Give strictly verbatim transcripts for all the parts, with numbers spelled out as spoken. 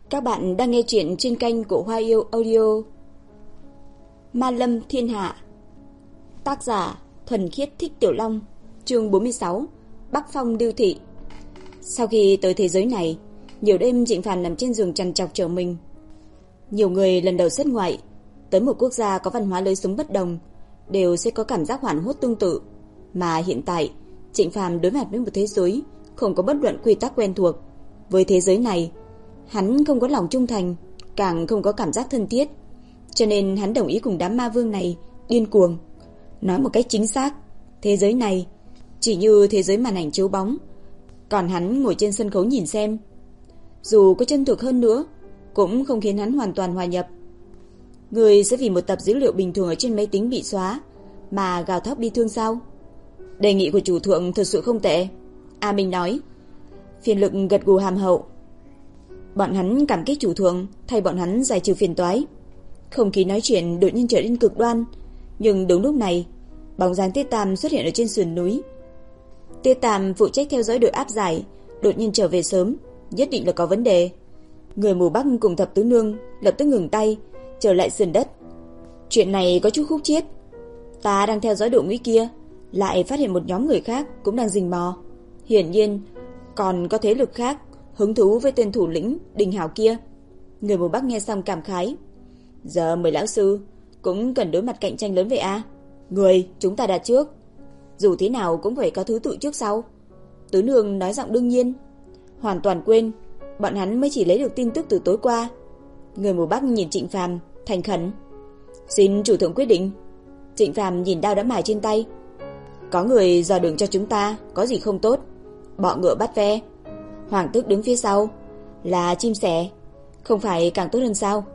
Các bạn đang nghe chuyện trên kênh của Hoa Yêu Audio. Ma Lâm Thiên Hạ. Tác giả Thuần Khiết Thích Tiểu Long. Chương bốn mươi sáu. Bắc Phong Lưu Thị. Sau khi tới thế giới này, nhiều đêm Trịnh Phàm nằm trên giường trằn trọc chờ mình. Nhiều người lần đầu xuất ngoại tới một quốc gia có văn hóa lối sống bất đồng đều sẽ có cảm giác hoảng hốt tương tự, mà hiện tại Trịnh Phàm đối mặt với một thế giới không có bất luận quy tắc quen thuộc. Với thế giới này, hắn không có lòng trung thành, càng không có cảm giác thân thiết, cho nên hắn đồng ý cùng đám ma vương này điên cuồng. Nói một cách chính xác, thế giới này chỉ như thế giới màn ảnh chiếu bóng, còn hắn ngồi trên sân khấu nhìn xem. Dù có chân thực hơn nữa, cũng không khiến hắn hoàn toàn hòa nhập. Người sẽ vì một tập dữ liệu bình thường ở trên máy tính bị xóa mà gào thét bi thương sao? Đề nghị của chủ thượng thật sự không tệ, A Minh nói. Phiền Lực gật gù hàm hậu. Bọn hắn cảm kích chủ thượng thay bọn hắn giải trừ phiền toái. Không khí nói chuyện đột nhiên trở nên cực đoan, nhưng đúng lúc này, bóng dáng Tiết Tam xuất hiện ở trên sườn núi. Tiết Tam phụ trách theo dõi đội áp giải, đột nhiên trở về sớm, nhất định là có vấn đề. Người mù Bắc cùng thập tứ nương lập tức ngừng tay, trở lại sườn đất. Chuyện này có chút khúc chiết. Ta đang theo dõi đội ngũ kia, lại phát hiện một nhóm người khác cũng đang rình mò. Hiển nhiên, còn có thế lực khác hứng thú với tên thủ lĩnh Đình Hảo kia. Người mù Bắc nghe xong cảm khái. Giờ mời lão sư cũng cần đối mặt cạnh tranh lớn vậy à? Người chúng ta đặt trước, dù thế nào cũng phải có thứ tự trước sau. Tứ nương nói giọng đương nhiên. Hoàn toàn quên, bọn hắn mới chỉ lấy được tin tức từ tối qua. Người mù Bắc nhìn Trịnh Phàm thành khẩn. Xin chủ thượng quyết định. Trịnh Phàm nhìn đao đã mài trên tay. Có người dò đường cho chúng ta, có gì không tốt? Bọ ngựa bắt ve. Hoàng tước đứng phía sau là chim sẻ, không phải càng tốt hơn sao?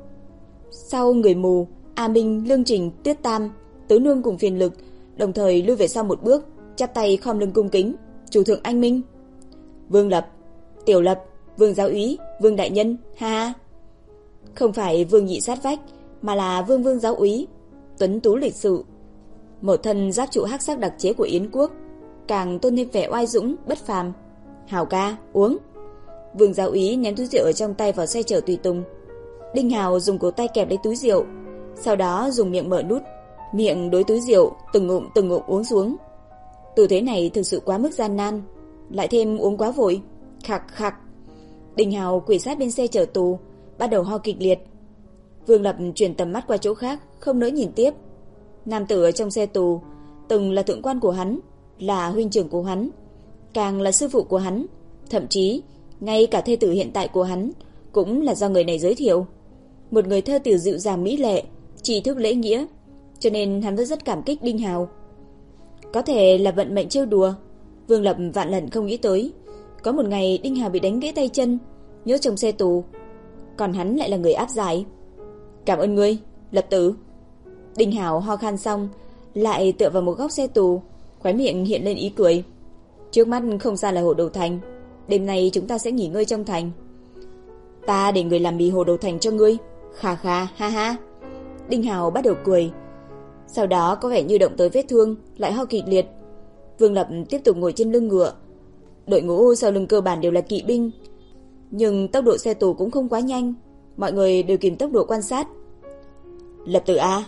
Sau người mù, A Minh, Lương Trình, Tiết Tam, Tứ Nương cùng Phiền Lực đồng thời lui về sau một bước, chắp tay khom lưng cung kính. Chủ thượng anh minh. Vương Lập, Tiểu Lập, Vương giáo úy, Vương đại nhân, ha ha. Không phải Vương nhị sát vách, mà là Vương Vương giáo úy, tuấn tú lịch sự, một thân giáp trụ hắc sắc đặc chế của Yến quốc, càng tôn thêm vẻ oai dũng bất phàm. Hảo ca, uống. Vương giáo úy ném túi rượu ở trong tay vào xe chở tùy tùng. Đinh Hào dùng cổ tay kẹp lấy túi rượu, sau đó dùng miệng mở nút, miệng đối túi rượu từng ngụm từng ngụm uống xuống. Tư thế này thực sự quá mức gian nan, lại thêm uống quá vội. Khặc khặc. Đinh Hào quỳ sát bên xe chở tù, bắt đầu ho kịch liệt. Vương Lập chuyển tầm mắt qua chỗ khác, không nỡ nhìn tiếp. Nam tử ở trong xe tù từng là thượng quan của hắn, là huynh trưởng của hắn, càng là sư phụ của hắn, thậm chí ngay cả thê tử hiện tại của hắn cũng là do người này giới thiệu. Một người thơ tiểu dịu dàng mỹ lệ, tri thức lễ nghĩa, cho nên hắn vẫn rất cảm kích Đinh Hào. Có thể là vận mệnh trêu đùa, Vương Lập vạn lần không nghĩ tới có một ngày Đinh Hào bị đánh gãy tay chân, nhốt trong xe tù, còn hắn lại là người áp giải. Cảm ơn ngươi, Lập tử. Đinh Hào ho khan xong, lại tựa vào một góc xe tù, khóe miệng hiện lên ý cười. Trước mắt không xa là Hồ Đầu Thành, đêm nay chúng ta sẽ nghỉ ngơi trong thành. Ta để người làm mì Hồ Đầu Thành cho ngươi. Khà khà, ha ha. Đinh Hào bắt đầu cười, sau đó có vẻ như động tới vết thương, lại ho kịch liệt. Vương Lập tiếp tục ngồi trên lưng ngựa. Đội ngũ sau lưng cơ bản đều là kỵ binh, nhưng tốc độ xe tù cũng không quá nhanh, mọi người đều kìm tốc độ quan sát. Lập tử a,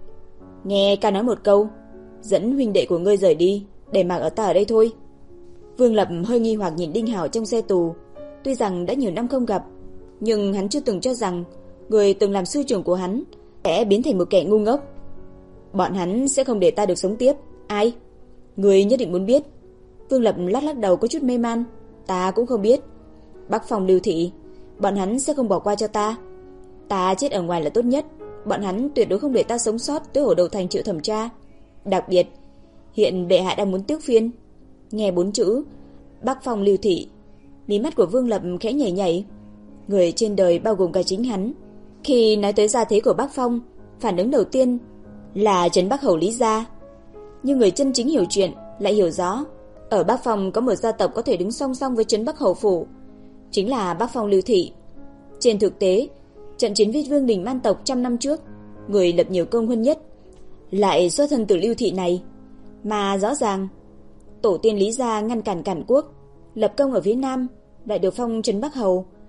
nghe ca nói một câu, dẫn huynh đệ của ngươi rời đi, để mặc ở ta ở đây thôi. Vương Lập hơi nghi hoặc nhìn Đinh Hào trong xe tù. Tuy rằng đã nhiều năm không gặp, nhưng hắn chưa từng cho rằng người từng làm sư trưởng của hắn sẽ biến thành một kẻ ngu ngốc. Bọn hắn sẽ không để ta được sống tiếp. Ai? Người nhất định muốn biết. Vương Lập lắc lắc đầu có chút mê man. Ta cũng không biết. Bắc Phong Lưu Thị, bọn hắn sẽ không bỏ qua cho ta. Ta chết ở ngoài là tốt nhất. Bọn hắn tuyệt đối không để ta sống sót tới Hồ Đầu Thành chịu thẩm tra. Đặc biệt, hiện bệ hạ đang muốn tước phiên. Nghe bốn chữ Bắc Phong Lưu Thị, mí mắt của Vương Lập khẽ nhảy nhảy. Người trên đời bao gồm cả chính hắn, khi nói tới gia thế của Bắc Phong, phản ứng đầu tiên là Trấn Bắc Hầu Lý gia. Nhưng người chân chính hiểu chuyện lại hiểu rõ, ở Bắc Phong có một gia tộc có thể đứng song song với Trấn Bắc Hầu phủ, chính là Bắc Phong Lưu Thị. Trên thực tế, trận chiến với Vương Đình Man tộc trăm năm trước, người lập nhiều công hơn nhất lại xuất thân từ Lưu Thị này. Mà rõ ràng tổ tiên Lý gia ngăn cản cản quốc, lập công ở phía Nam, lại được phong Trấn Bắc Hầu.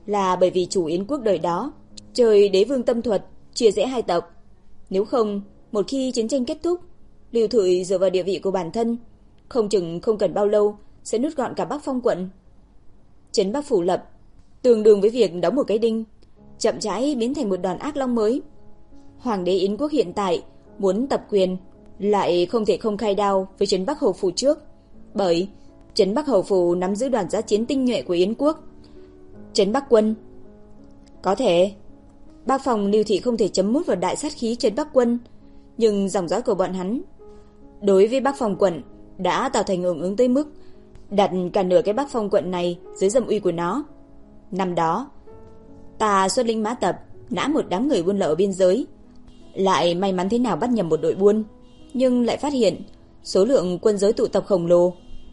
là bởi vì chủ Yến quốc đời đó chơi đế vương tâm thuật, chia rẽ hai tộc. Nếu không, một khi chiến tranh kết thúc, Lưu Thụy dựa vào địa vị của bản thân, không chừng không cần bao lâu sẽ nuốt gọn cả Bắc Phong quận. Trấn Bắc phủ lập tương đương với việc đóng một cái đinh, chậm rãi biến thành một đòn ác long mới. Hoàng đế Yến quốc hiện tại muốn tập quyền, lại không thể không khai đao với Trấn Bắc hầu phủ trước, bởi Trấn Bắc hầu phủ nắm giữ đoàn giã chiến tinh nhuệ của Yến quốc. Trấn Bắc quân có thể, Bác Phong Lưu Thị không thể chấm mút vào đại sát khí Trấn Bắc quân, nhưng dòng dõi của bọn hắn đối với Bắc Phong quận đã tạo thành hưởng ứng tới mức đặt cả nửa cái Bắc Phong quận này dưới dâm uy của nó. Năm đó, ta xuất lĩnh mã tập nã một đám người buôn lậu ở biên giới, lại may mắn thế nào bắt nhầm một đội buôn, nhưng lại phát hiện số lượng quân giới tụ tập khổng lồ.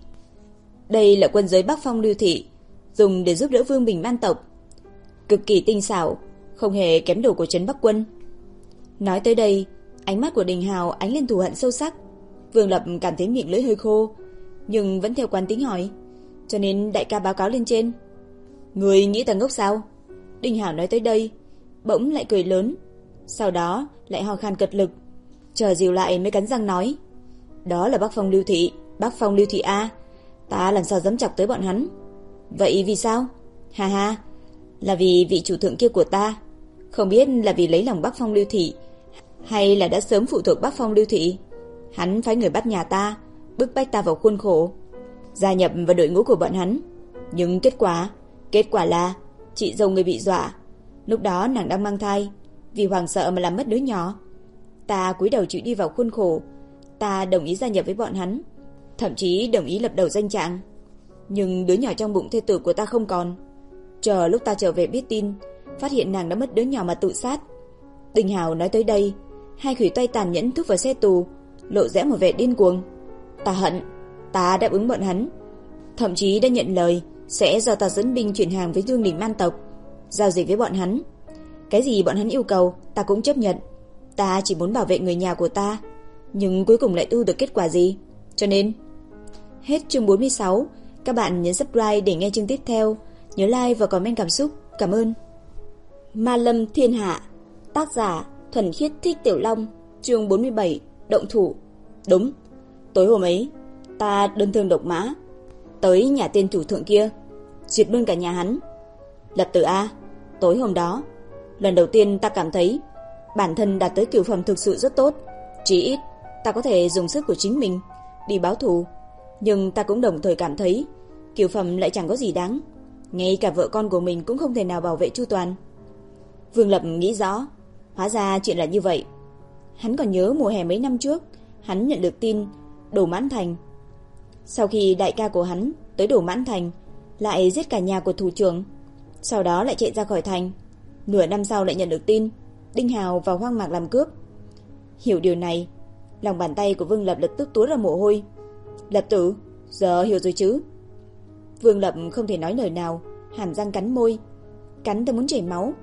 Đây là quân giới Bắc Phong Lưu Thị dùng để giúp đỡ Vương Bình man tộc, cực kỳ tinh xảo, không hề kém đầu của Trấn Bắc quân. Nói tới đây, ánh mắt của Đình Hào ánh lên thù hận sâu sắc. Vương Lập cảm thấy miệng lưỡi hơi khô, nhưng vẫn theo quán tính hỏi, cho nên đại ca báo cáo lên trên. Người nghĩ ta ngốc sao? Đình Hào nói tới đây, bỗng lại cười lớn, sau đó lại ho khan cật lực, chờ dìu lại mới cắn răng nói, đó là Bắc Phong Lưu Thị, Bắc Phong Lưu Thị A, ta làm sao dám chọc tới bọn hắn. Vậy vì sao? Ha ha, là vì vị chủ thượng kia của ta. Không biết là vì lấy lòng Bắc Phong Lưu Thị, hay là đã sớm phụ thuộc Bắc Phong Lưu Thị. Hắn phái người bắt nhà ta, bức bách ta vào khuôn khổ, gia nhập vào đội ngũ của bọn hắn. Nhưng kết quả, kết quả là chị dâu người bị dọa. Lúc đó nàng đang mang thai, vì hoàng sợ mà làm mất đứa nhỏ. Ta cúi đầu chịu đi vào khuôn khổ, ta đồng ý gia nhập với bọn hắn, thậm chí đồng ý lập đầu danh trạng. Nhưng đứa nhỏ trong bụng thê tử của ta không còn. Chờ lúc ta trở về biết tin, phát hiện nàng đã mất đứa nhỏ mà tự sát. Đình Hào nói tới đây, hai khủy tay tàn nhẫn thúc vào xe tù, lộ rẽ một vẻ điên cuồng. Ta hận, ta đáp ứng bọn hắn, thậm chí đã nhận lời sẽ do ta dẫn binh chuyển hàng với Vương Đình man tộc, giao dịch với bọn hắn. Cái gì bọn hắn yêu cầu ta cũng chấp nhận. Ta chỉ muốn bảo vệ người nhà của ta, nhưng cuối cùng lại thu được kết quả gì? Cho nên hết chương bốn mươi sáu. Các bạn nhấn subscribe để nghe chương tiếp theo. Nhớ like và comment cảm xúc. Cảm ơn. Ma Lâm Thiên Hạ, tác giả Thuần Khiết Thích Tiểu Long, chương bốn mươi bảy. Động thủ. Đúng, tối hôm ấy ta đơn thương độc mã tới nhà tên chủ thượng kia, diệt luôn cả nhà hắn. Lập Tử A, tối hôm đó lần đầu tiên ta cảm thấy bản thân đạt tới cửu phẩm thực sự rất tốt. Chỉ ít ta có thể dùng sức của chính mình đi báo thù, nhưng ta cũng đồng thời cảm thấy cửu phẩm lại chẳng có gì đáng, ngay cả vợ con của mình cũng không thể nào bảo vệ chu toàn. Vương Lập nghĩ rõ, hóa ra chuyện là như vậy. Hắn còn nhớ mùa hè mấy năm trước, hắn nhận được tin Đồ Mãn Thành. Sau khi đại ca của hắn tới Đồ Mãn Thành, lại giết cả nhà của thủ trưởng, sau đó lại chạy ra khỏi thành. Nửa năm sau lại nhận được tin Đinh Hào vào hoang mạc làm cướp. Hiểu điều này, lòng bàn tay của Vương Lập lập tức túa ra mồ hôi. Lập Tử, giờ hiểu rồi chứ? Vương Lập không thể nói lời nào, hàm răng cắn môi, cắn tới muốn chảy máu.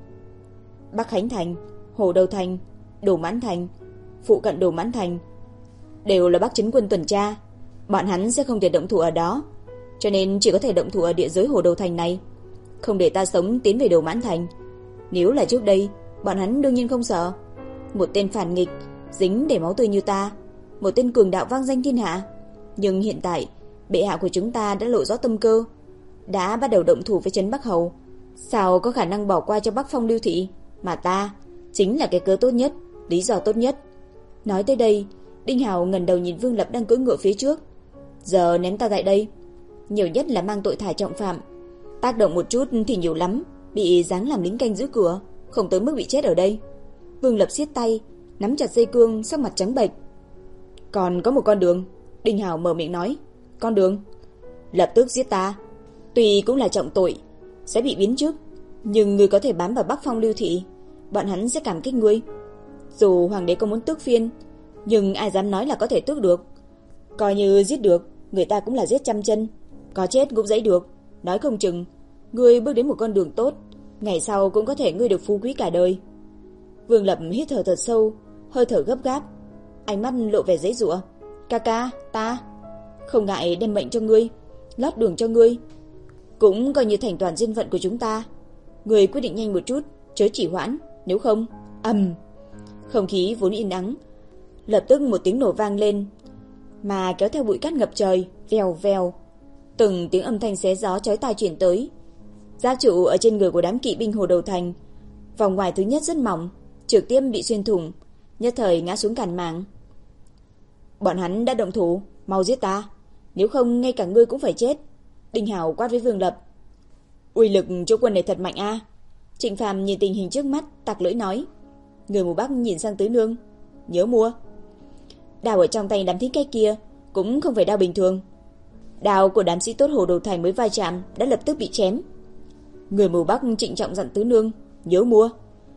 Bắc Khánh Thành, Hồ Đầu Thành, Đồ Mãn Thành, phụ cận Đồ Mãn Thành đều là Bắc Trấn quân tuần tra, bọn hắn sẽ không thể động thủ ở đó, cho nên chỉ có thể động thủ ở địa giới Hồ Đầu Thành này, không để ta sống tiến về Đồ Mãn Thành. Nếu là trước đây, bọn hắn đương nhiên không sợ. Một tên phản nghịch, dính để máu tươi như ta, một tên cường đạo vang danh thiên hạ. Nhưng hiện tại, bệ hạ của chúng ta đã lộ rõ tâm cơ, đã bắt đầu động thủ với Trấn Bắc Hầu, sao có khả năng bỏ qua cho Bắc Phong Lưu Thị, mà ta chính là cái cớ tốt nhất, lý do tốt nhất. Nói tới đây, Đinh Hào ngẩng đầu nhìn Vương Lập đang cưỡi ngựa phía trước. Giờ ném ta tại đây, nhiều nhất là mang tội thả trọng phạm, tác động một chút thì nhiều lắm bị giáng làm lính canh giữ cửa, không tới mức bị chết ở đây. Vương Lập siết tay, nắm chặt dây cương, sắc mặt trắng bệch. Còn có một con đường. Đinh Hào mở miệng nói. Con đường? Lập tức giết ta. Tuy cũng là trọng tội, sẽ bị biến chức, nhưng ngươi có thể bám vào Bắc Phong Lưu Thị, bọn hắn sẽ cảm kích ngươi. Dù hoàng đế có muốn tước phiên, nhưng ai dám nói là có thể tước được. Coi như giết được, người ta cũng là giết trăm chân, có chết cũng dãy được. Nói không chừng ngươi bước đến một con đường tốt, ngày sau cũng có thể ngươi được phú quý cả đời. Vương Lập hít thở thật sâu, hơi thở gấp gáp, ánh mắt lộ vẻ giãy giụa. Ca ca, ta không ngại đem mệnh cho ngươi, lót đường cho ngươi, cũng coi như thành toàn duyên phận của chúng ta. Người quyết định nhanh một chút, chớ chỉ hoãn, nếu không, ầm. Không khí vốn yên ắng, lập tức một tiếng nổ vang lên, mà kéo theo bụi cát ngập trời, vèo vèo. Từng tiếng âm thanh xé gió chói tai truyền tới. Giáp trụ ở trên người của đám kỵ binh Hồ Đầu Thành, vòng ngoài thứ nhất rất mỏng, trực tiếp bị xuyên thủng, nhất thời ngã xuống cản mạng. Bọn hắn đã động thủ, mau giết ta, nếu không ngay cả ngươi cũng phải chết. Đinh Hào quát với Vương Lập. Uy lực chỗ quân này thật mạnh a. Trịnh Phàm nhìn tình hình trước mắt, tặc lưỡi nói. Người mù Bắc nhìn sang Tứ Nương, nhớ mua. Đao ở trong tay đám thích khách kia cũng không phải đao bình thường. Đao của đám sĩ tốt Hồ Đầu Thành mới va chạm đã lập tức bị chém. Người mù Bắc trịnh trọng dặn Tứ Nương, nhớ mua.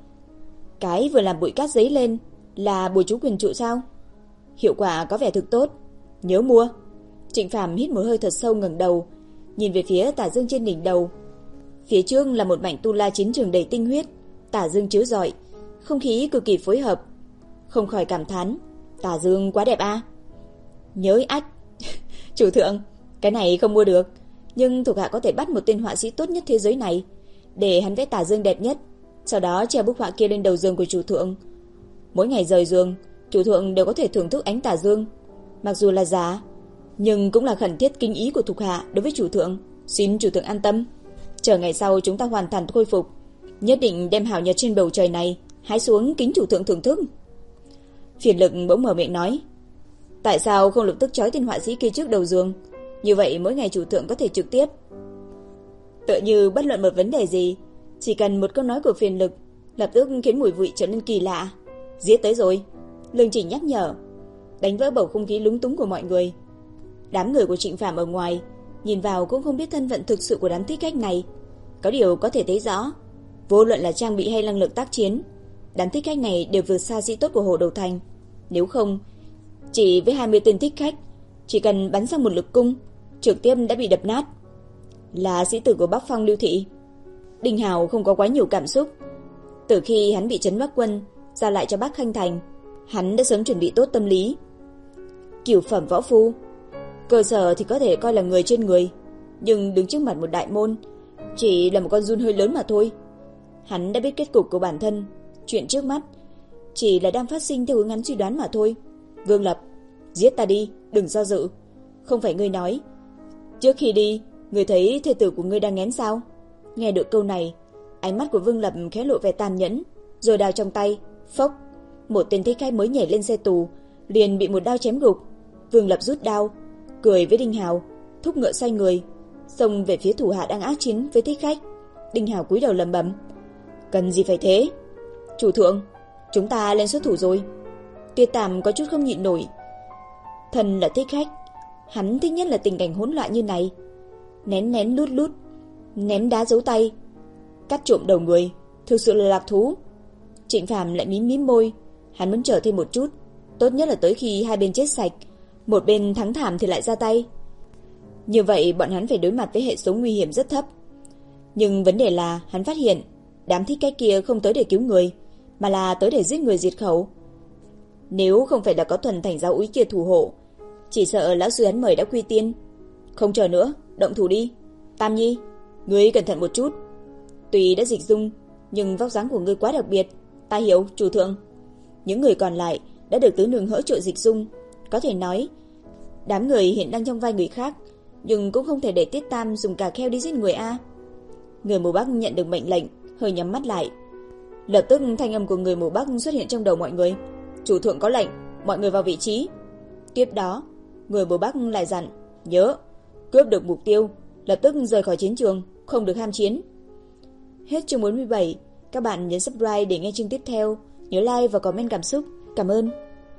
Cái vừa làm bụi cát giấy lên là bùa chú quyền trụ sao? Hiệu quả có vẻ thực tốt, nhớ mua. Trịnh Phàm hít một hơi thật sâu, ngẩng đầu nhìn về phía tà dương trên đỉnh đầu. Phía trước là một mảnh tu la chiến trường đầy tinh huyết, tà dương chiếu rọi, không khí cực kỳ phối hợp. Không khỏi cảm thán, tà dương quá đẹp a. Nhớ ách. Chủ thượng, cái này không mua được, nhưng thuộc hạ có thể bắt một tên họa sĩ tốt nhất thế giới này, để hắn vẽ tà dương đẹp nhất, sau đó treo bức họa kia lên đầu giường của chủ thượng. Mỗi ngày rời giường, chủ thượng đều có thể thưởng thức ánh tà dương. Mặc dù là giả, nhưng cũng là khẩn thiết kính ý của thuộc hạ đối với chủ thượng. Xin chủ thượng an tâm, chờ ngày sau chúng ta hoàn thành khôi phục, nhất định đem hào nhật trên bầu trời này hái xuống kính chủ thượng thưởng thức. Phiền Lực bỗng mở miệng nói. Tại sao không lập tức trói tên họa sĩ kia trước đầu giường? Như vậy mỗi ngày chủ thượng có thể trực tiếp. Tựa như bất luận một vấn đề gì, chỉ cần một câu nói của Phiền Lực lập tức khiến mùi vị trở nên kỳ lạ. Giết tới rồi, Lương Trình nhắc nhở, đánh vỡ bầu không khí lúng túng của mọi người. Đám người của Trịnh Phàm ở ngoài nhìn vào cũng không biết thân phận thực sự của đám thích khách này. Có điều có thể thấy rõ, vô luận là trang bị hay năng lực tác chiến, đám thích khách này đều vượt xa sĩ tốt của Hồ Đầu Thành. Nếu không, chỉ với hai mươi tên thích khách, chỉ cần bắn sang một lực cung, trực tiếp đã bị đập nát. Là sĩ tử của Bắc Phong Lưu Thị. Đinh Hào không có quá nhiều cảm xúc. Từ khi hắn bị trấn Bắc Quân giao lại cho Bắc Khanh Thành, hắn đã sớm chuẩn bị tốt tâm lý. Cửu phẩm võ phu, cơ sở thì có thể coi là người trên người, nhưng đứng trước mặt một đại môn chỉ là một con giun hơi lớn mà thôi. Hắn đã biết kết cục của bản thân, chuyện trước mắt chỉ là đang phát sinh theo hướng hắn suy đoán mà thôi. Vương Lập, giết ta đi, đừng do dự. Không phải ngươi nói trước khi đi ngươi thấy thê tử của ngươi đang nghén sao? Nghe được câu này, ánh mắt của Vương Lập khẽ lộ vẻ tàn nhẫn, rồi đao trong tay, phốc, một tên thích khách mới nhảy lên xe tù liền bị một đao chém gục. Vương Lập rút đao, cười với Đinh Hào, thúc ngựa xoay người, xông về phía thủ hạ đang ác chiến với thích khách. Đinh Hào cúi đầu lẩm bẩm, cần gì phải thế? Chủ thượng, chúng ta lên xuất thủ rồi. Tuyệt Tàm có chút không nhịn nổi. Thần là thích khách, hắn thích nhất là tình cảnh hỗn loạn như này. Nén nén lút lút, ném đá giấu tay, cắt trộm đầu người, thực sự là lạc thú. Trịnh Phàm lại mím mím môi, hắn muốn chờ thêm một chút, tốt nhất là tới khi hai bên chết sạch, một bên thắng thảm thì lại ra tay. Như vậy bọn hắn phải đối mặt với hệ số nguy hiểm rất thấp. Nhưng vấn đề là hắn phát hiện đám thích khách kia không tới để cứu người, mà là tới để giết người diệt khẩu. Nếu không phải là có Thuần Thành giáo úy kia thủ hộ, chỉ sợ lão sư hắn mời đã quy tiên. Không chờ nữa, động thủ đi. Tam Nhi, ngươi cẩn thận một chút. Tuy đã dịch dung, nhưng vóc dáng của ngươi quá đặc biệt. Ta hiểu, chủ thượng. Những người còn lại đã được tứ nương hỗ trợ dịch dung. Có thể nói, đám người hiện đang trong vai người khác, nhưng cũng không thể để Tiết Tam dùng cà kheo đi giết người a. Người mù Bắc nhận được mệnh lệnh, hơi nhắm mắt lại. Lập tức thanh âm của người mù Bắc xuất hiện trong đầu mọi người. Chủ thượng có lệnh, mọi người vào vị trí. Tiếp đó, người mù Bắc lại dặn, nhớ, cướp được mục tiêu, lập tức rời khỏi chiến trường, không được ham chiến. Hết chương bốn mươi bảy, các bạn nhấn subscribe để nghe chương tiếp theo, nhớ like và comment cảm xúc. Cảm ơn.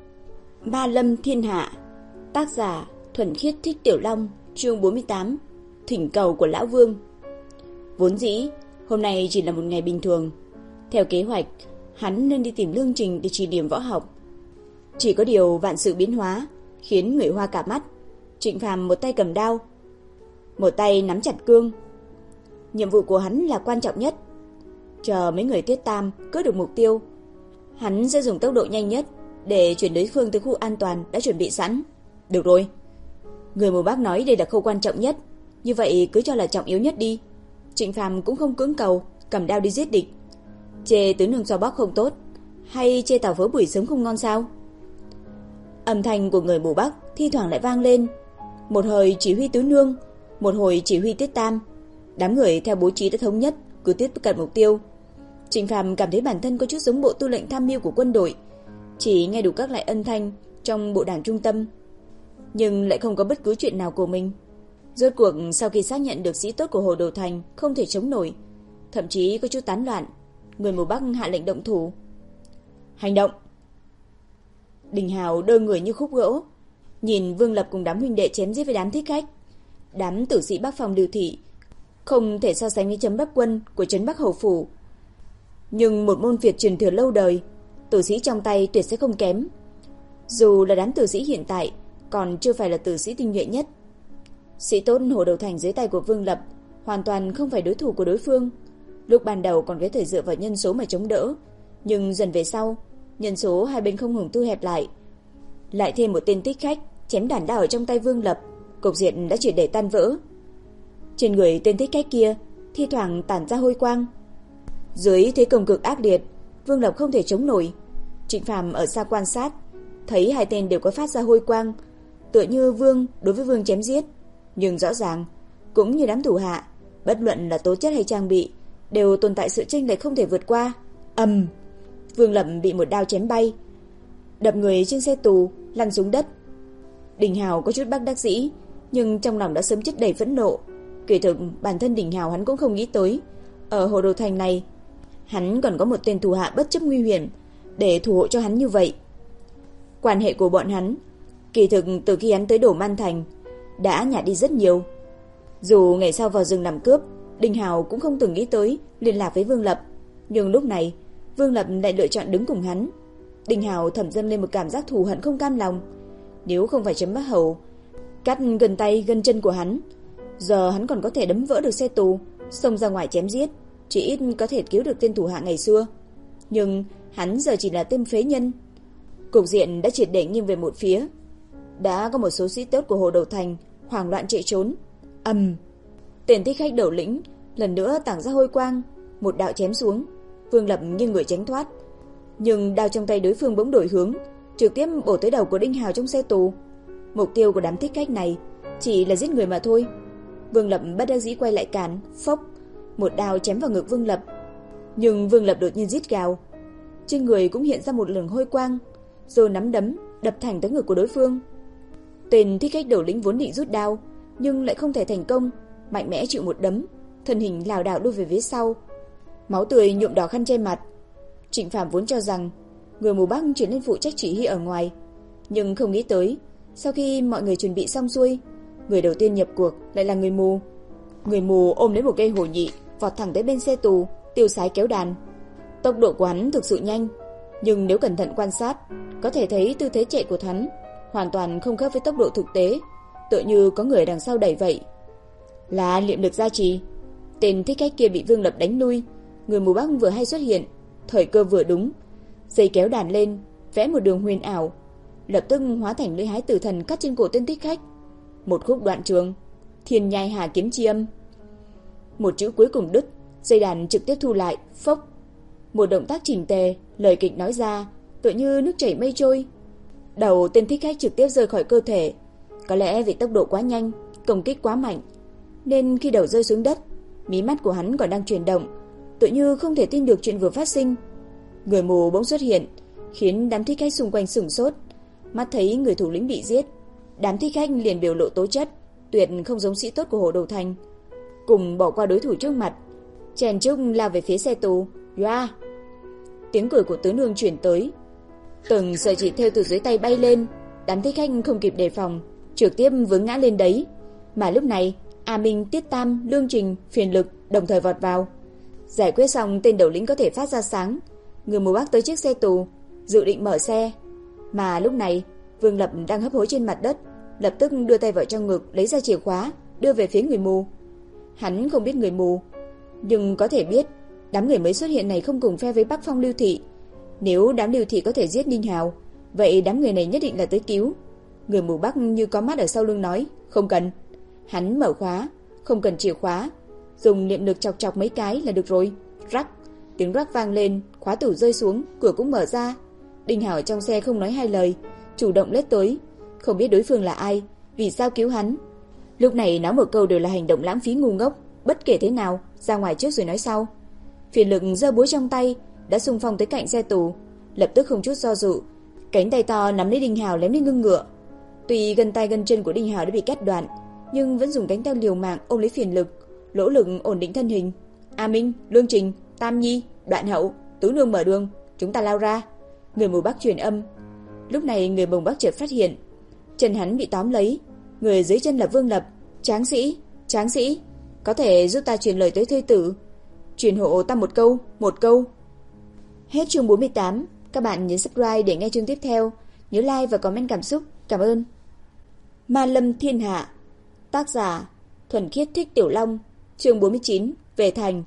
Ma Lâm Thiên Hạ, tác giả Thuần Khiết Thích Tiểu Long, chương bốn mươi tám, thỉnh cầu của lão vương. Vốn dĩ hôm nay chỉ là một ngày bình thường, theo kế hoạch hắn nên đi tìm Lương Trình để chỉ điểm võ học. Chỉ có điều vạn sự biến hóa khiến người hoa cả mắt. Trịnh Phàm một tay cầm đao, một tay nắm chặt cương. Nhiệm vụ của hắn là quan trọng nhất. Chờ mấy người Tiết Tam cướp được mục tiêu, hắn sẽ dùng tốc độ nhanh nhất để chuyển đối phương tới khu an toàn đã chuẩn bị sẵn. Được rồi, người mù Bắc nói đây là khâu quan trọng nhất, như vậy cứ cho là trọng yếu nhất đi. Trịnh Phàm cũng không cưỡng cầu, cầm đao đi giết địch. Chê tứ nương xoa bóp không tốt, hay chê tàu vớ buổi sớm không ngon sao? Âm thanh của người mù Bắc thi thoảng lại vang lên, một hồi chỉ huy tứ nương, một hồi chỉ huy Tiết Tam. Đám người theo bố trí đã thống nhất, cứ tiếp cận mục tiêu. Trịnh Phàm cảm thấy bản thân có chút giống bộ tư lệnh tham mưu của quân đội, chỉ nghe đủ các loại âm thanh trong bộ đảng trung tâm, nhưng lại không có bất cứ chuyện nào của mình. Rốt cuộc sau khi xác nhận được sĩ tốt của Hồ Đồ Thành không thể chống nổi, thậm chí có chút tán loạn, người mù Bắc hạ lệnh động thủ. Hành động! Đình Hào đơ người như khúc gỗ, nhìn Vương Lập cùng đám huynh đệ chém giết với đám thích khách. Đám tử sĩ Bắc phòng Lưu Thị không thể so sánh với chấm Bắc quân của trấn Bắc Hầu phủ, nhưng một môn Việt truyền thừa lâu đời, tử sĩ trong tay tuyệt sẽ không kém. Dù là đám tử sĩ hiện tại còn chưa phải là tử sĩ tinh nhuệ nhất, sĩ tốt Hồ Đầu Thành dưới tay của Vương Lập hoàn toàn không phải đối thủ của đối phương. Lúc ban đầu còn có thể dựa vào nhân số mà chống đỡ, nhưng dần về sau, nhân số hai bên không ngừng thu hẹp lại. Lại thêm một tên thích khách chém đàn đao ở trong tay Vương Lập, cục diện đã triệt để tan vỡ. Trên người tên thích khách kia thi thoảng tản ra hôi quang. Dưới thế công cực ác liệt, Vương Lập không thể chống nổi. Trịnh Phàm ở xa quan sát, thấy hai tên đều có phát ra hôi quang, tựa như Vương đối với Vương chém giết. Nhưng rõ ràng, cũng như đám thủ hạ, bất luận là tố chất hay trang bị, đều tồn tại sự chênh lệch không thể vượt qua. Ầm! Vương Lập bị một đao chém bay, đập người trên xe tù lăn xuống đất. Đình Hào có chút bất đắc dĩ, nhưng trong lòng đã sớm chất đầy phẫn nộ. Kỳ thực bản thân Đình Hào hắn cũng không nghĩ tới, ở Hồ Đồ Thành này, hắn còn có một tên thủ hạ bất chấp nguy hiểm để thủ hộ cho hắn như vậy. Quan hệ của bọn hắn, kỳ thực từ khi hắn tới Đổ Man Thành, đã nhạt đi rất nhiều. Dù ngày sau vào rừng làm cướp, Đình Hào cũng không từng nghĩ tới liên lạc với Vương Lập, nhưng lúc này Vương Lập lại lựa chọn đứng cùng hắn. Đình Hào thầm dâng lên một cảm giác thù hận không cam lòng. Nếu không phải chấm Bắc Hầu cắt gần tay gần chân của hắn, giờ hắn còn có thể đấm vỡ được xe tù, xông ra ngoài chém giết, chỉ ít có thể cứu được tên thủ hạ ngày xưa. Nhưng hắn giờ chỉ là tên phế nhân. Cục diện đã triệt để nghiêng về một phía. Đã có một số sĩ tốt của Hồ Đầu Thành hoảng loạn chạy trốn. Ầm! Tên thích khách đầu lĩnh lần nữa tàng ra hôi quang, một đạo chém xuống. Vương Lập nghiêng người tránh thoát, nhưng đao trong tay đối phương bỗng đổi hướng, trực tiếp bổ tới đầu của Đinh Hào trong xe tù. Mục tiêu của đám thích khách này chỉ là giết người mà thôi. Vương Lập bất đắc dĩ quay lại cản, phốc, một đao chém vào ngực Vương Lập. Nhưng Vương Lập đột nhiên rít gào, trên người cũng hiện ra một lửng hôi quang, rồi nắm đấm đập thẳng tới ngực của đối phương. Tên thích khách đầu lĩnh vốn định rút đao, nhưng lại không thể thành công, mạnh mẽ chịu một đấm, thân hình lảo đảo lui về phía sau, máu tươi nhuộm đỏ khăn che mặt. Trịnh Phàm vốn cho rằng người mù Bắc chuyển lên phụ trách chỉ huy ở ngoài, nhưng không nghĩ tới sau khi mọi người chuẩn bị xong xuôi, người đầu tiên nhập cuộc lại là người mù. Người mù ôm lấy một cây hồ nhị, vọt thẳng tới bên xe tù, tiêu sái kéo đàn. Tốc độ của hắn thực sự nhanh, nhưng nếu cẩn thận quan sát, có thể thấy tư thế chạy của hắn hoàn toàn không khớp với tốc độ thực tế, tựa như có người đằng sau đẩy vậy. Là niệm lực gia trì. Tên thích khách kia bị Vương Lập đánh lui, người mù Bắc vừa hay xuất hiện, thời cơ vừa đúng, dây kéo đàn lên, vẽ một đường huyền ảo, lập tức hóa thành lưỡi hái tử thần cắt trên cổ tên thích khách. Một khúc đoạn trường, thiên nhai hà kiếm chi âm. Một chữ cuối cùng đứt, dây đàn trực tiếp thu lại, phốc. Một động tác chỉnh tề, lời kịch nói ra, tựa như nước chảy mây trôi. Đầu tên thích khách trực tiếp rơi khỏi cơ thể. Có lẽ vì tốc độ quá nhanh, công kích quá mạnh, nên khi đầu rơi xuống đất, mí mắt của hắn còn đang chuyển động, tựa như không thể tin được chuyện vừa phát sinh. Người mù bỗng xuất hiện, khiến đám thích khách xung quanh sửng sốt. Mắt thấy người thủ lĩnh bị giết, đám thích khách liền biểu lộ tố chất tuyệt không giống sĩ tốt của Hồ Đầu Thành, cùng bỏ qua đối thủ trước mặt, chèn chúc lao về phía xe tù. Ra! Tiếng cười của tứ nương chuyển tới, từng sợi chỉ thêu từ dưới tay bay lên, đám thích khách không kịp đề phòng, trực tiếp vướng ngã lên đấy. Mà lúc này, A Minh, Tiết Tam, Lương Trình, Phiền Lực đồng thời vọt vào. Giải quyết xong tên đầu lĩnh có thể phát ra sáng, người mù Bắc tới chiếc xe tù, dự định mở xe. Mà lúc này, Vương Lập đang hấp hối trên mặt đất, lập tức đưa tay vào trong ngực, lấy ra chìa khóa, đưa về phía người mù. Hắn không biết người mù, nhưng có thể biết đám người mới xuất hiện này không cùng phe với Bắc Phong Lưu Thị. Nếu đám Lưu Thị có thể giết Ninh Hào, vậy đám người này nhất định là tới cứu. Người mù Bắc như có mắt ở sau lưng nói, không cần. Hắn mở khóa, không cần chìa khóa, dùng niệm lực chọc chọc mấy cái là được rồi. rắc, tiếng rắc vang lên, khóa tủ rơi xuống, cửa cũng mở ra. Đinh Hảo ở trong xe không nói hai lời, chủ động lết tới, không biết đối phương là ai, vì sao cứu hắn. Lúc này nói một câu đều là hành động lãng phí ngu ngốc, bất kể thế nào, ra ngoài trước rồi nói sau. Phiền Lực giơ búa trong tay, đã xung phong tới cạnh xe tù, lập tức không chút do dự, cánh tay to nắm lấy Đinh Hảo lém lên lưng ngựa. Tuy gân tay gân chân của Đinh Hảo đã bị cắt đoạn, nhưng vẫn dùng cánh tay liều mạng ôm lấy Phiền Lực, nỗ lực ổn định thân hình. A Minh, Lương Trình, Tam Nhi, Đoạn Hậu, Tứ Nương mở đường, chúng ta lao ra. Người mù Bắc truyền âm. Lúc này người mù Bắc chợt phát hiện, chân hắn bị tóm lấy, người dưới chân là Vương Lập. Tráng sĩ, tráng sĩ, có thể giúp ta truyền lời tới thê tử, truyền hộ ta một câu, một câu. Hết chương bốn mươi tám. Các bạn nhấn subscribe để nghe chương tiếp theo. Nhớ like và comment cảm xúc. Cảm ơn. Ma Lâm Thiên Hạ. Tác giả Thuần Khiết Thích Tiểu Long. Chương bốn mươi chín. Về thành.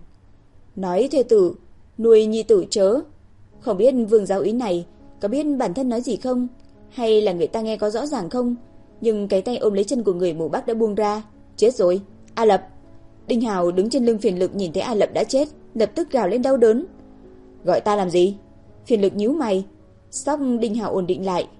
Nói thê tử, nuôi nhi tử chớ. Không biết Vương giáo ý này có biết bản thân nói gì không, hay là người ta nghe có rõ ràng không, nhưng cái tay ôm lấy chân của người mù Bắc đã buông ra. Chết rồi, A Lập. Đinh Hào đứng trên lưng Phiền Lực nhìn thấy A Lập đã chết, lập tức gào lên đau đớn. Gọi ta làm gì? Phiền Lực nhíu mày. Sóc Đinh Hào ổn định lại.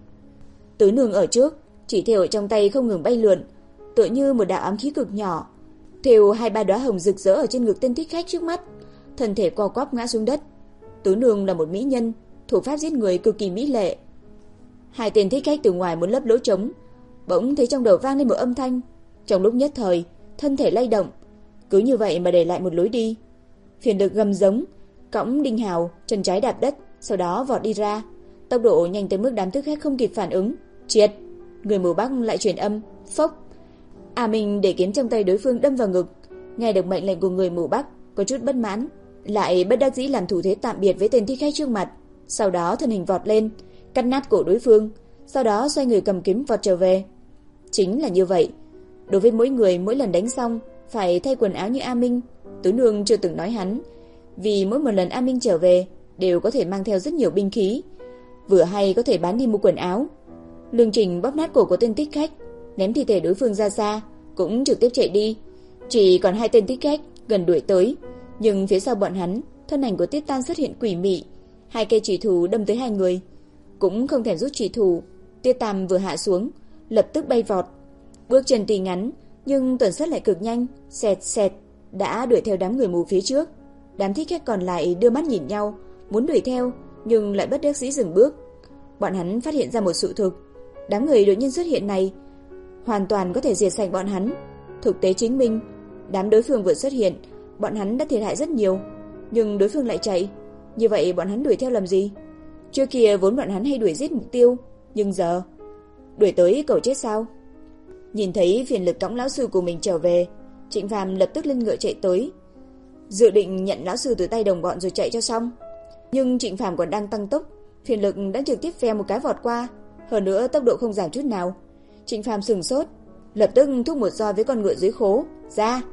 Tứ Nương ở trước, chỉ thêu ở trong tay không ngừng bay lượn, tựa như một đạo ám khí cực nhỏ, thêu hai ba đóa hồng rực rỡ ở trên ngực tên thích khách trước mắt, thân thể co quắp ngã xuống đất. Tứ Nương là một mỹ nhân, thủ pháp giết người cực kỳ mỹ lệ. Hai tên thích khách từ ngoài muốn lấp lỗ trống, bỗng thấy trong đầu vang lên một âm thanh, trong lúc nhất thời, thân thể lay động, cứ như vậy mà để lại một lối đi. Phiền Lực gầm giống, cõng Đinh Hào, chân trái đạp đất, sau đó vọt đi ra, tốc độ nhanh tới mức đám thích khách không kịp phản ứng. Triệt, người mù Bắc lại truyền âm, phốc. A Minh để kiếm trong tay đối phương đâm vào ngực, nghe được mệnh lệnh của người mù Bắc, có chút bất mãn, lại bất đắc dĩ làm thủ thế tạm biệt với tên thích khách trước mặt, sau đó thân hình vọt lên, cắt nát cổ đối phương, sau đó xoay người cầm kiếm vọt trở về. Chính là như vậy, đối với mỗi người mỗi lần đánh xong phải thay quần áo như A Minh, Tứ Nương chưa từng nói hắn, vì mỗi một lần A Minh trở về đều có thể mang theo rất nhiều binh khí, vừa hay có thể bán đi mua quần áo. Lương Trình bóp nát cổ của tên thích khách, ném thi thể đối phương ra xa, cũng trực tiếp chạy đi. Chỉ còn hai tên thích khách gần đuổi tới, nhưng phía sau bọn hắn, thân ảnh của Tiết Tan xuất hiện quỷ mị, hai cây chủy thủ đâm tới hai người, cũng không thèm rút chủy thủ. Tiết Tam vừa hạ xuống, lập tức bay vọt, bước chân tuy ngắn nhưng tần suất lại cực nhanh, xẹt xẹt đã đuổi theo đám người mù phía trước. Đám thích khách còn lại đưa mắt nhìn nhau, muốn đuổi theo nhưng lại bất đắc dĩ dừng bước. Bọn hắn phát hiện ra một sự thực, đám người đột nhiên xuất hiện này hoàn toàn có thể diệt sạch bọn hắn. Thực tế chứng minh, đám đối phương vừa xuất hiện, bọn hắn đã thiệt hại rất nhiều, nhưng đối phương lại chạy, như vậy bọn hắn đuổi theo làm gì? Trước kia vốn bọn hắn hay đuổi giết mục tiêu, nhưng giờ đuổi tới cầu chết sao? Nhìn thấy Phiền Lực cõng lão sư của mình trở về, Trịnh Phàm lập tức lên ngựa chạy tới, dự định nhận lão sư từ tay đồng bọn rồi chạy cho xong. Nhưng Trịnh Phàm còn đang tăng tốc, Phiền Lực đã trực tiếp ve một cái vọt qua, hơn nữa tốc độ không giảm chút nào. Trịnh Phàm sừng sốt, lập tức thúc một roi với con ngựa dưới khố ra.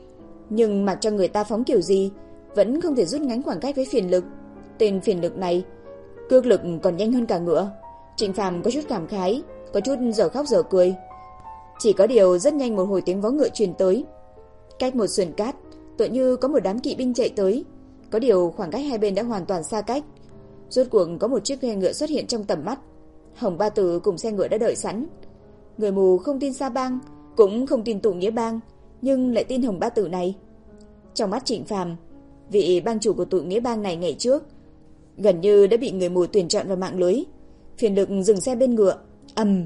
Nhưng mặc cho người ta phóng kiểu gì, vẫn không thể rút ngắn khoảng cách với Phiền Lực. Tên Phiền Lực này, cước lực còn nhanh hơn cả ngựa. Trịnh Phàm có chút cảm khái, có chút dở khóc dở cười. Chỉ có điều rất nhanh một hồi tiếng vó ngựa truyền tới. Cách một sườn cát, tựa như có một đám kỵ binh chạy tới. Có điều khoảng cách hai bên đã hoàn toàn xa cách. Rốt cuộc có một chiếc xe ngựa xuất hiện trong tầm mắt. Hồng Ba Tử cùng xe ngựa đã đợi sẵn. Người mù không tin Sa Bang, cũng không tin Tụ Nghĩa Bang, nhưng lại tin Hồng Ba Tử này. Trong mắt Trịnh Phàm, vị bang chủ của Tụ Nghĩa Bang này ngày trước gần như đã bị người mù tuyển chọn vào mạng lưới. Phiền Lực dừng xe bên ngựa, ầm.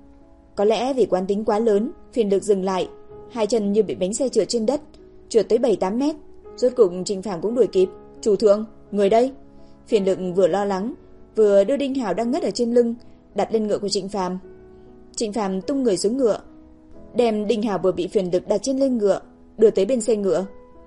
Có lẽ vì quán tính quá lớn, Phiền Lực dừng lại, hai chân như bị bánh xe trượt trên đất, trượt tới bảy tám mét. Rốt cuộc Trịnh Phàm cũng đuổi kịp. Chủ thượng, người đây. Phiền Lực vừa lo lắng, vừa đưa Đinh Hào đang ngất ở trên lưng đặt lên ngựa của Trịnh Phàm. Trịnh Phàm tung người xuống ngựa, đem Đinh Hào vừa bị Phiền Lực đặt trên lưng ngựa đưa tới bên xe ngựa.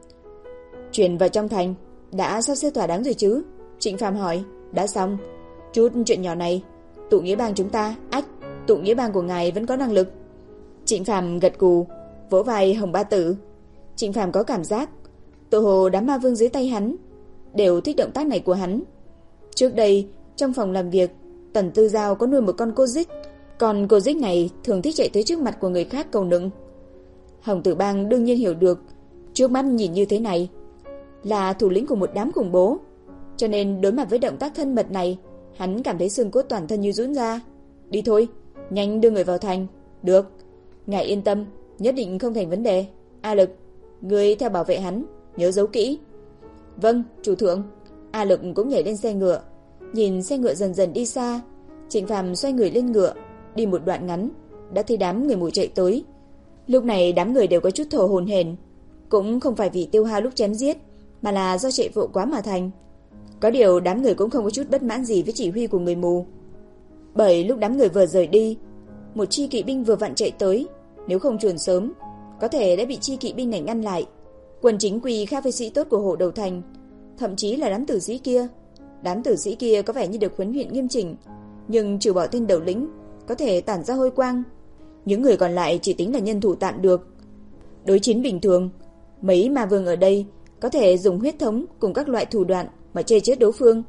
Chuyển vào trong thành, đã sắp xếp thỏa đáng rồi chứ? Trịnh Phàm hỏi. Đã xong. Chút chuyện nhỏ này, Tụ Nghĩa Bang chúng ta, ách, Tụ Nghĩa Bang của ngài vẫn có năng lực. Trịnh Phàm gật gù, vỗ vai Hồng Ba Tử. Trịnh Phàm có cảm giác, tự hồ đám ma vương dưới tay hắn đều thích động tác này của hắn. Trước đây, trong phòng làm việc, Tần Tư Giao có nuôi một con cô dích, còn cô dích này thường thích chạy tới trước mặt của người khác cầu nựng. Hồng Tử Bang đương nhiên hiểu được, trước mắt nhìn như thế này, là thủ lĩnh của một đám khủng bố. Cho nên đối mặt với động tác thân mật này, hắn cảm thấy xương cốt toàn thân như giãn ra. Đi thôi, nhanh đưa người vào thành. Được, ngài yên tâm, nhất định không thành vấn đề. A Lực, ngươi theo bảo vệ hắn, nhớ giấu kỹ. Vâng, chủ thượng. A Lực cũng nhảy lên xe ngựa. Nhìn xe ngựa dần dần đi xa, Trịnh Phàm xoay người lên ngựa, đi một đoạn ngắn, đã thấy đám người mù chạy tới. Lúc này đám người đều có chút thở hổn hển, cũng không phải vì tiêu hao lúc chém giết, mà là do chạy vội quá mà thành. Có điều đám người cũng không có chút bất mãn gì với chỉ huy của người mù. Bởi lúc đám người vừa rời đi, một chi kỵ binh vừa vặn chạy tới, nếu không chuồn sớm, có thể đã bị chi kỵ binh này ngăn lại. Quân chính quy khác với sĩ tốt của hộ đầu thành, thậm chí là đám tử sĩ kia. Đám tử sĩ kia có vẻ như được huấn luyện nghiêm chỉnh, nhưng trừ bỏ tên đầu lĩnh có thể tản ra hôi quang, những người còn lại chỉ tính là nhân thủ tạm được. Đối chiến bình thường, mấy ma vương ở đây có thể dùng huyết thống cùng các loại thủ đoạn mà chê chết đối phương.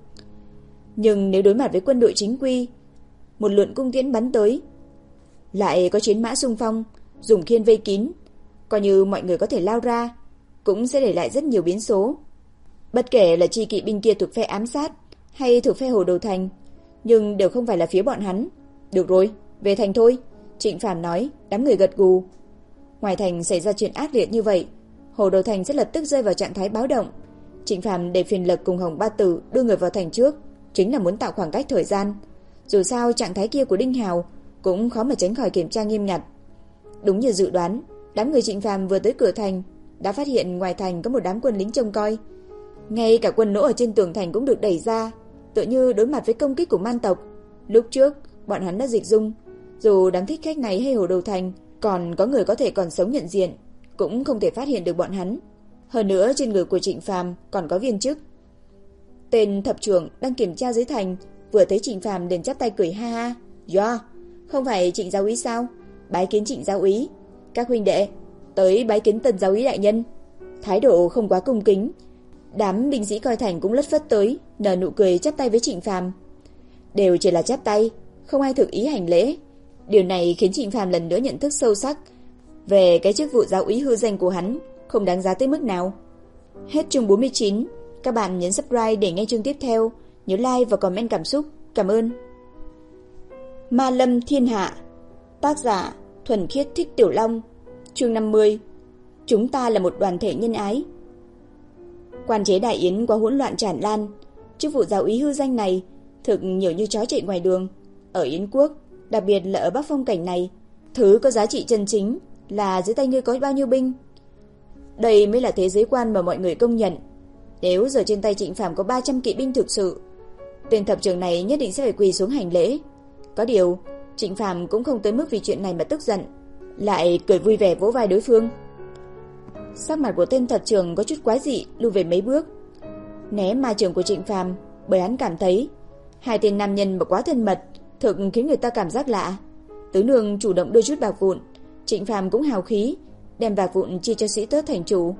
Nhưng nếu đối mặt với quân đội chính quy, một lượn cung tiễn bắn tới, lại có chiến mã xung phong, dùng khiên vây kín, coi như mọi người có thể lao ra, cũng sẽ để lại rất nhiều biến số. Bất kể là chi kỵ binh kia thuộc phe ám sát hay thuộc phe hồ đầu thành, nhưng đều không phải là phía bọn hắn. Được rồi, về thành thôi, Trịnh Phàm nói. Đám người gật gù. Ngoài thành xảy ra chuyện ác liệt như vậy, hồ đầu thành sẽ lập tức rơi vào trạng thái báo động. Trịnh Phàm để Phiền Lộc cùng Hồng Ba Tử đưa người vào thành trước, chính là muốn tạo khoảng cách thời gian. Dù sao trạng thái kia của Đinh Hào cũng khó mà tránh khỏi kiểm tra nghiêm ngặt. Đúng như dự đoán, đám người Trịnh Phàm vừa tới cửa thành đã phát hiện ngoài thành có một đám quân lính trông coi. Ngay cả quân nỗ ở trên tường thành cũng được đẩy ra, tựa như đối mặt với công kích của man tộc. Lúc trước, bọn hắn đã dịch dung, dù đám thích khách này hay hồ đầu thành còn có người có thể còn sống nhận diện, cũng không thể phát hiện được bọn hắn. Hơn nữa trên người của Trịnh Phàm còn có viên chức. Tên thập trưởng đang kiểm tra dưới thành vừa thấy Trịnh Phàm liền chắp tay cười ha ha. "Do, không phải Trịnh giáo úy sao? Bái kiến Trịnh giáo úy. Các huynh đệ, tới bái kiến Tần giáo úy đại nhân." Thái độ không quá cung kính, đám binh sĩ coi thành cũng lất phất tới, nở nụ cười chắp tay với Trịnh Phàm. Đều chỉ là chắp tay, không ai thực ý hành lễ. Điều này khiến Trịnh Phàm lần nữa nhận thức sâu sắc về cái chức vụ giáo úy hư danh của hắn không đáng giá tới mức nào. Hết chương bốn mươi chín. Các bạn nhấn subscribe để nghe chương tiếp theo. Nhớ like và comment cảm xúc. Cảm ơn. Ma Lâm Thiên Hạ. Tác giả Thuần Khiết Thích Tiểu Long. Chương năm mươi. Chúng ta là một đoàn thể nhân ái. Quan chế đại yến quá hỗn loạn tràn lan, chức vụ giáo úy hư danh này thực nhiều như chó chạy ngoài đường. Ở Yến quốc, đặc biệt là ở Bắc Phong cảnh này, thứ có giá trị chân chính là dưới tay ngươi có bao nhiêu binh. Đây mới là thế giới quan mà mọi người công nhận. Nếu giờ trên tay Trịnh Phàm có ba trăm kỵ binh thực sự, tên thập trưởng này nhất định sẽ phải quỳ xuống hành lễ. Có điều, Trịnh Phàm cũng không tới mức vì chuyện này mà tức giận, lại cười vui vẻ vỗ vai đối phương. Sắc mặt của tên thập trưởng có chút quái dị, lùi về mấy bước, né ma trưởng của Trịnh Phàm, bởi hắn cảm thấy hai tên nam nhân mà quá thân mật, thực khiến người ta cảm giác lạ. Tứ nương chủ động đưa chút bạc vụn, Trịnh Phàm cũng hào khí đem bạc vụn chia cho sĩ tớt thành chủ.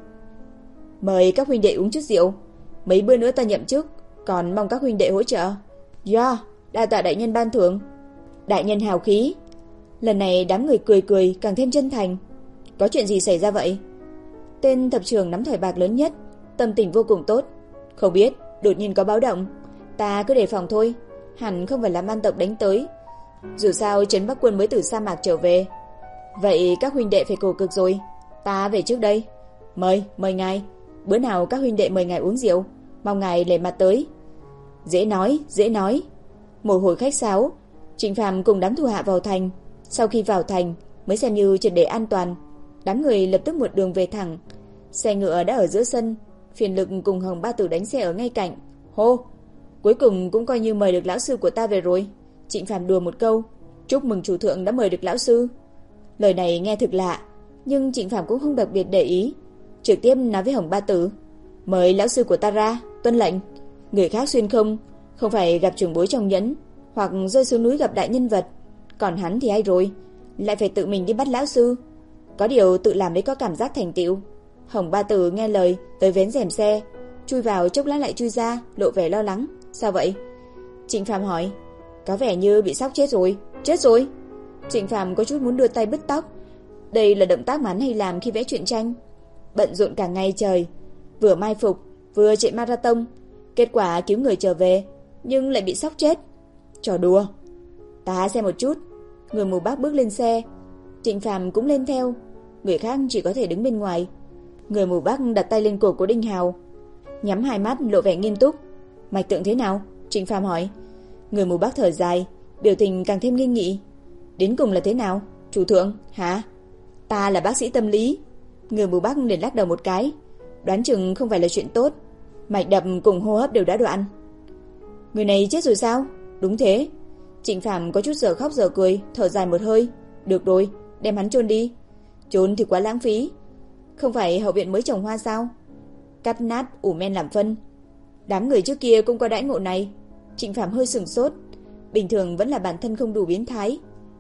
"Mời các huynh đệ uống chút rượu, mấy bữa nữa ta nhậm chức, còn mong các huynh đệ hỗ trợ." "Do, đa tạ đại nhân ban thưởng." Đại nhân hào khí. Lần này đám người cười cười càng thêm chân thành. "Có chuyện gì xảy ra vậy?" Tên thập trưởng nắm thỏi bạc lớn nhất, tâm tình vô cùng tốt. "Không biết, đột nhiên có báo động, ta cứ đề phòng thôi, hẳn không phải là man tộc đánh tới. Dù sao trấn Bắc quân mới từ sa mạc trở về. Vậy các huynh đệ phải khổ cực rồi, ta về trước đây." "Mời, mời ngài, bữa nào các huynh đệ mời ngài uống rượu, mong ngài lề mặt tới." Dễ nói, dễ nói. Một hồi khách sáo, Trịnh Phàm cùng đám thủ hạ vào thành. Sau khi vào thành mới xem như triệt để an toàn, đám người lập tức một đường về thẳng. Xe ngựa đã ở giữa sân, Phiền Lực cùng Hồng Ba Tử đánh xe ở ngay cạnh. "Hô, cuối cùng cũng coi như mời được lão sư của ta về rồi." Trịnh Phàm đùa một câu. "Chúc mừng chủ thượng đã mời được lão sư." Lời này nghe thực lạ, nhưng Trịnh Phàm cũng không đặc biệt để ý, trực tiếp nói với Hồng Ba Tử: "Mời lão sư của ta ra, tuân lệnh." Người khác xuyên không, không phải gặp trưởng bối trong nhẫn, hoặc rơi xuống núi gặp đại nhân vật, còn hắn thì ai rồi, lại phải tự mình đi bắt lão sư. Có điều tự làm mới có cảm giác thành tựu. Hồng Ba Tử nghe lời tới vén rèm xe, chui vào chốc lát lại chui ra, lộ vẻ lo lắng. "Sao vậy?" Trịnh Phàm hỏi. "Có vẻ như bị sóc chết rồi." "Chết rồi?" Trịnh Phàm có chút muốn đưa tay bứt tóc. Đây là động tác mà hắn hay làm khi vẽ truyện tranh. Bận rộn cả ngày trời, vừa mai phục vừa chạy marathon, kết quả cứu người trở về, nhưng lại bị sốc chết. Trò đùa. Ta xem một chút. Người mù Bắc bước lên xe, Trịnh Phàm cũng lên theo, người khác chỉ có thể đứng bên ngoài. Người mù Bắc đặt tay lên cổ của Đinh Hào, nhắm hai mắt lộ vẻ nghiêm túc. Mạch tượng thế nào? Trịnh Phàm hỏi. Người mù Bắc thở dài, biểu tình càng thêm nghiêm nghị. Đến cùng là thế nào? Chủ thượng, hả? Ta là bác sĩ tâm lý. Người mù Bắc liền lắc đầu một cái, đoán chừng không phải là chuyện tốt. Mạch đập cùng hô hấp đều đã đoạn. Người này chết rồi sao? Đúng thế. Trịnh Phàm có chút giờ khóc giờ cười, thở dài một hơi. Được rồi, đem hắn chôn đi. Chôn thì quá lãng phí. Không phải hậu viện mới trồng hoa sao? Cắt nát ủ men làm phân. Đám người trước kia cũng có đãi ngộ này. Trịnh Phàm hơi sửng sốt. Bình thường vẫn là bản thân không đủ biến thái,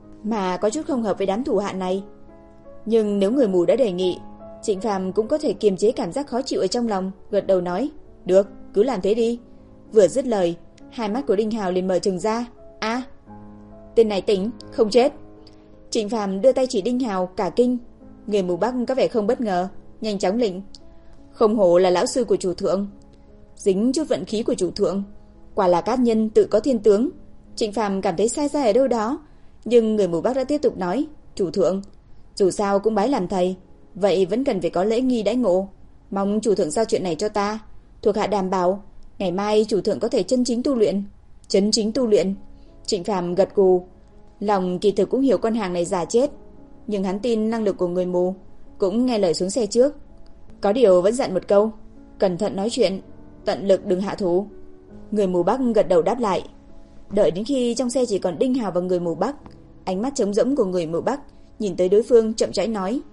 mà có chút không hợp với đám thủ hạ này. Nhưng nếu người mù đã đề nghị, Trịnh Phàm cũng có thể kiềm chế cảm giác khó chịu ở trong lòng, gật đầu nói, được, cứ làm thế đi. Vừa dứt lời, hai mắt của Đinh Hào liền mở trừng ra. A, tên này tỉnh, không chết. Trịnh Phàm đưa tay chỉ Đinh Hào, cả kinh. Người mù Bắc có vẻ không bất ngờ, nhanh chóng lĩnh. Không hổ là lão sư của chủ thượng, dính chút vận khí của chủ thượng, quả là cát nhân tự có thiên tướng. Trịnh Phàm cảm thấy sai sai ở đâu đó, nhưng người mù Bắc đã tiếp tục nói, chủ thượng, dù sao cũng bái làm thầy, vậy vẫn cần phải có lễ nghi đãi ngộ. Mong chủ thượng giao chuyện này cho ta, thuộc hạ đảm bảo ngày mai chủ thượng có thể chân chính tu luyện. Chân chính tu luyện. Trịnh Phàm gật gù, lòng kỳ thực cũng hiểu con hàng này giả chết, nhưng hắn tin năng lực của người mù, cũng nghe lời xuống xe trước. Có điều vẫn dặn một câu, cẩn thận nói chuyện, tận lực đừng hạ thủ. Người mù Bắc gật đầu đáp lại. Đợi đến khi trong xe chỉ còn Đinh Hào và người mù Bắc, ánh mắt trống rỗng của người mù Bắc nhìn tới đối phương, chậm rãi nói,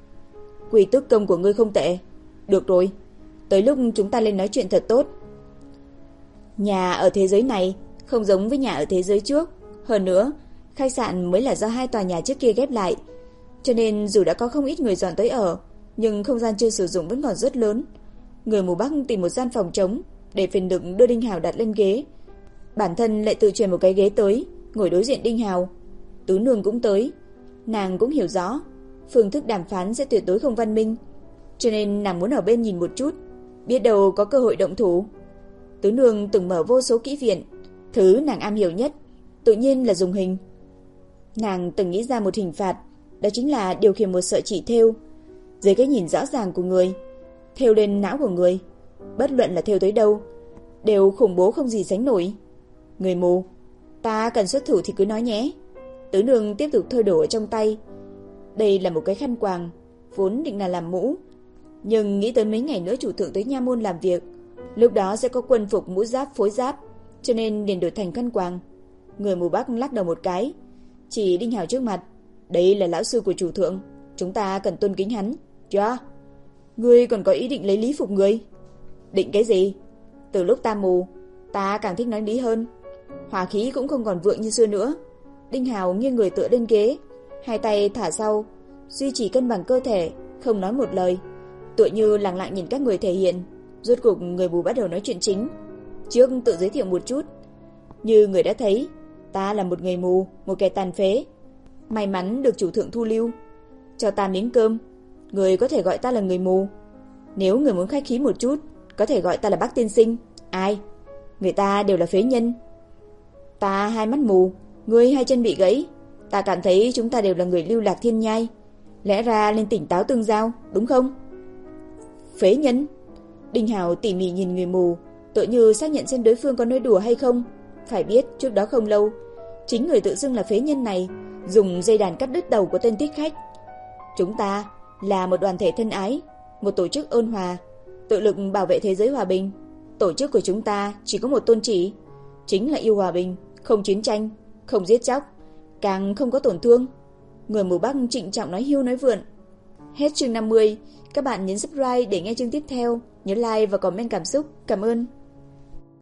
quy tắc công của ngươi không tệ. Được rồi, tới lúc chúng ta lên nói chuyện thật tốt. Nhà ở thế giới này không giống với nhà ở thế giới trước. Hơn nữa, khách sạn mới là do hai tòa nhà trước kia ghép lại, cho nên dù đã có không ít người dọn tới ở, nhưng không gian chưa sử dụng vẫn còn rất lớn. Người mù Bắc tìm một gian phòng trống để phiền đựng đưa Đinh Hào đặt lên ghế, bản thân lại tự chuyển một cái ghế tới, ngồi đối diện Đinh Hào. Tứ Nương cũng tới, nàng cũng hiểu rõ phương thức đàm phán sẽ tuyệt đối không văn minh, cho nên nàng muốn ở bên nhìn một chút, biết đâu có cơ hội động thủ. Tứ Nương từng mở vô số kỹ viện, thứ nàng am hiểu nhất tự nhiên là dùng hình. Nàng từng nghĩ ra một hình phạt, đó chính là điều khiển một sợi chỉ thêu dưới cái nhìn rõ ràng của người, thêu lên não của người, bất luận là thêu tới đâu đều khủng bố không gì sánh nổi. Người mù, ta cần xuất thủ thì cứ nói nhé. Tứ Nương tiếp tục thôi đổ ở trong tay. Đây là một cái khăn quàng, vốn định là làm mũ, nhưng nghĩ tới mấy ngày nữa chủ thượng tới nha môn làm việc, lúc đó sẽ có quân phục mũ giáp phối giáp, cho nên liền đổi thành khăn quàng. Người mù Bắc lắc đầu một cái, chỉ Đinh Hào trước mặt. Đây là lão sư của chủ thượng, chúng ta cần tôn kính hắn. Chưa? Ngươi còn có ý định lấy lý phục người? Định cái gì? Từ lúc ta mù, ta càng thích nói lý hơn. Hỏa khí cũng không còn vượng như xưa nữa. Đinh Hào nghiêng người tựa lên ghế, hai tay thả sau, duy trì cân bằng cơ thể, không nói một lời, tựa như lặng lặng nhìn các người thể hiện. Rốt cuộc người mù bắt đầu nói chuyện chính. Trước tự giới thiệu một chút. Như người đã thấy, ta là một người mù, một kẻ tàn phế, may mắn được chủ thượng thu lưu, cho ta miếng cơm. Người có thể gọi ta là người mù. Nếu người muốn khách khí một chút, có thể gọi ta là bác tiên sinh. Ai? Người ta đều là phế nhân. Ta hai mắt mù, ngươi hai chân bị gãy. Ta cảm thấy chúng ta đều là người lưu lạc thiên nhai, lẽ ra nên tỉnh táo tương giao, đúng không? Phế nhân? Đinh Hào tỉ mỉ nhìn người mù, tựa như xác nhận xem đối phương có nói đùa hay không. Phải biết trước đó không lâu, chính người tự xưng là phế nhân này dùng dây đàn cắt đứt đầu của tên thích khách. Chúng ta là một đoàn thể thân ái, một tổ chức ôn hòa, tự lực bảo vệ thế giới hòa bình. Tổ chức của chúng ta chỉ có một tôn chỉ, chính là yêu hòa bình, không chiến tranh, không giết chóc, càng không có tổn thương. Người mù Bắc trịnh trọng nói hiu nói vượn. Hết chương năm mươi, các bạn nhấn subscribe để nghe chương tiếp theo, nhớ like và comment cảm xúc. Cảm ơn.